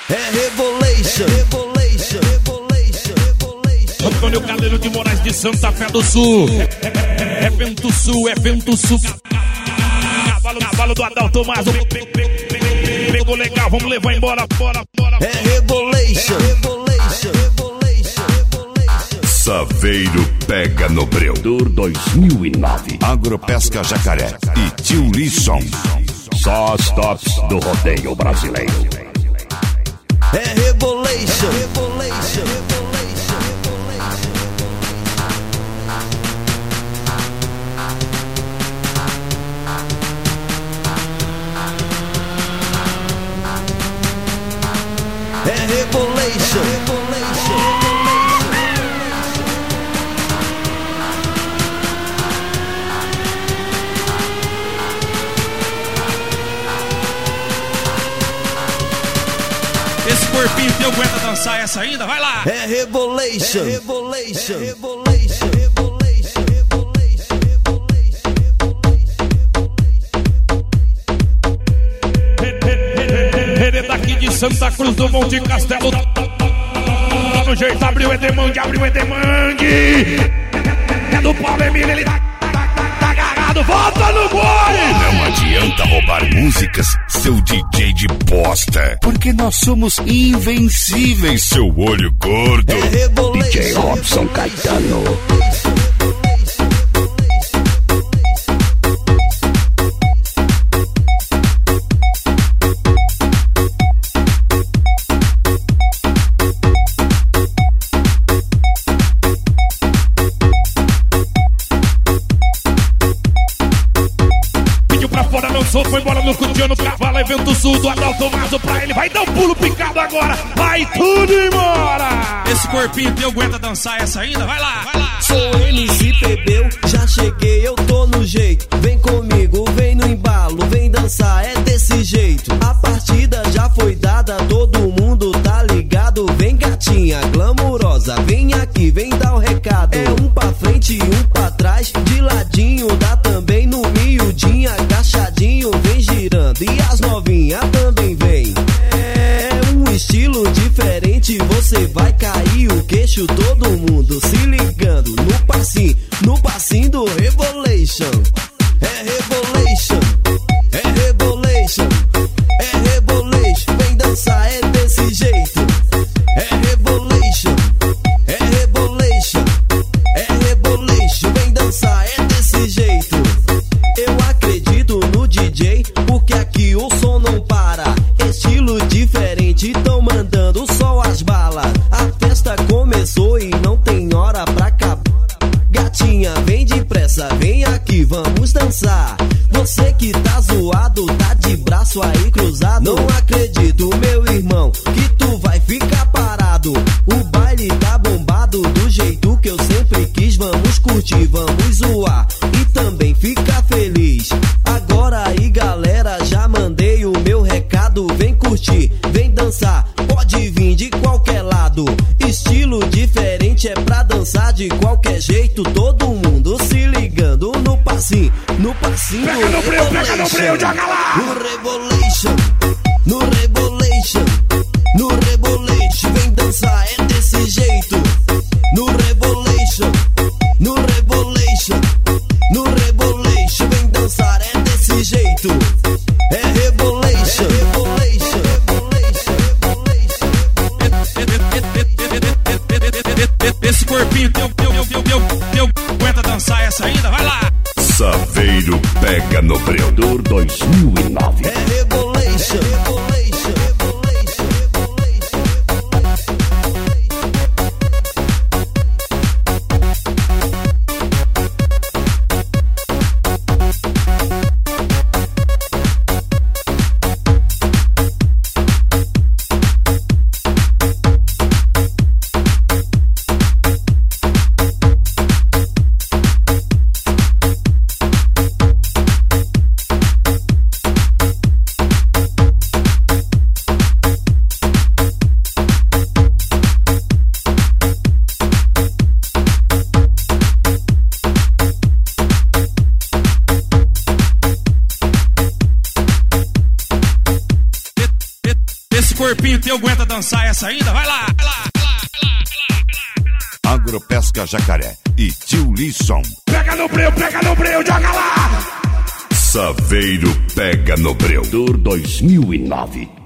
É Rebolation, Rebolation, Rebolation, Rebolation. Antônio Caleiro de Moraes de Santa Fé do Sul. É Vento Sul, é Vento Sul. Cavalo do Adalto Mazo. Pegou legal, vamos levar embora, bora. É Rebolation, Rebolation, Rebolation, Rebolation. Saveiro pega no breu. Tour 2009. Agropesca Jacaré e Tio Lisson. Só os tops do rodeio brasileiro. É Rebolation, Rebolation, Rebolation, Rebolation. É Rebolation, Rebolation, Rebolation. Esse corpinho teu aguenta dançar essa ainda? Vai lá! É Rebolation, Rebolation, Rebolation, Rebolation, Rebolation, Rebolation. Ele é daqui de Santa Cruz do Monte Castelo. Tá no jeito, abriu o Edemangue, É do Paulo Emílio, ele tá agarrado, volta no boi! Não adianta roubar músicas, seu DJ de bosta. Porque nós somos invencíveis, seu olho gordo. É Rebolation, DJ Robson Caetano. Foi embora no Cutiano, Cavalo, Evento Sul do Adalto Mazo pra ele. Vai dar um pulo picado agora, vai tudo embora. Esse corpinho teu aguenta dançar essa ainda? Vai lá, vai lá. Sou MC Pebeu, já cheguei, eu tô no jeito. Vem comigo, vem no embalo, vem dançar, é desse jeito. A partida já foi dada, todo mundo tá ligado. Vem gatinha, glamurosa, vem aqui, vem dar o recado. É um pra frente e um pra trás, de ladinho, dá também no miudinho, agachadinho, vem girando. E as novinhas também vem. É um estilo diferente, você vai cair o queixo, todo mundo se ligando. No passinho do Rebolation. É Rebolation, é Rebolation, é Rebolation. Vem dançar, é desse jeito. É Rebolation, é Rebolation, é Rebolation. Vem dançar, é desse jeito. Eu acredito no DJ, porque aqui o som não para. Estilo diferente, tão mandando só as balas. A festa começou e não tem hora pra acabar. Gatinha, vem depressa, vem aqui, vamos dançar. Você que tá zoado, tá de braço aí cruzado. Não acredito, meu irmão, que tu vai ficar parado. O baile tá bombado, do jeito que eu sempre quis. Vamos curtir, vamos zoar e também ficar feliz. Agora aí galera, já mandei o meu recado. Vem curtir, vem dançar, pode vir de qualquer lado. Estilo diferente é pra dançar de qualquer jeito. Todo mundo se ligando no passinho Pega no breu, joga lá! No Rebolation, no Rebolation, no Rebolation. Vem dançar, é desse jeito. No Rebolation, no Rebolation, no Rebolation. Vem dançar, é desse jeito. É Rebolation, Rebolation, Rebolation. Esse corpinho teu aguenta dançar essa ainda? Vai lá! Saveiro pega no breu. Tour 2009. É Rebolation, Rebolation, Rebolation, Rebolation. Serpinho teu aguenta dançar essa ainda? Vai lá, vai lá, vai lá, vai lá. Agropesca Jacaré e Tio Lisson. Pega no breu, joga lá! Saveiro pega no breu. Tour 2009.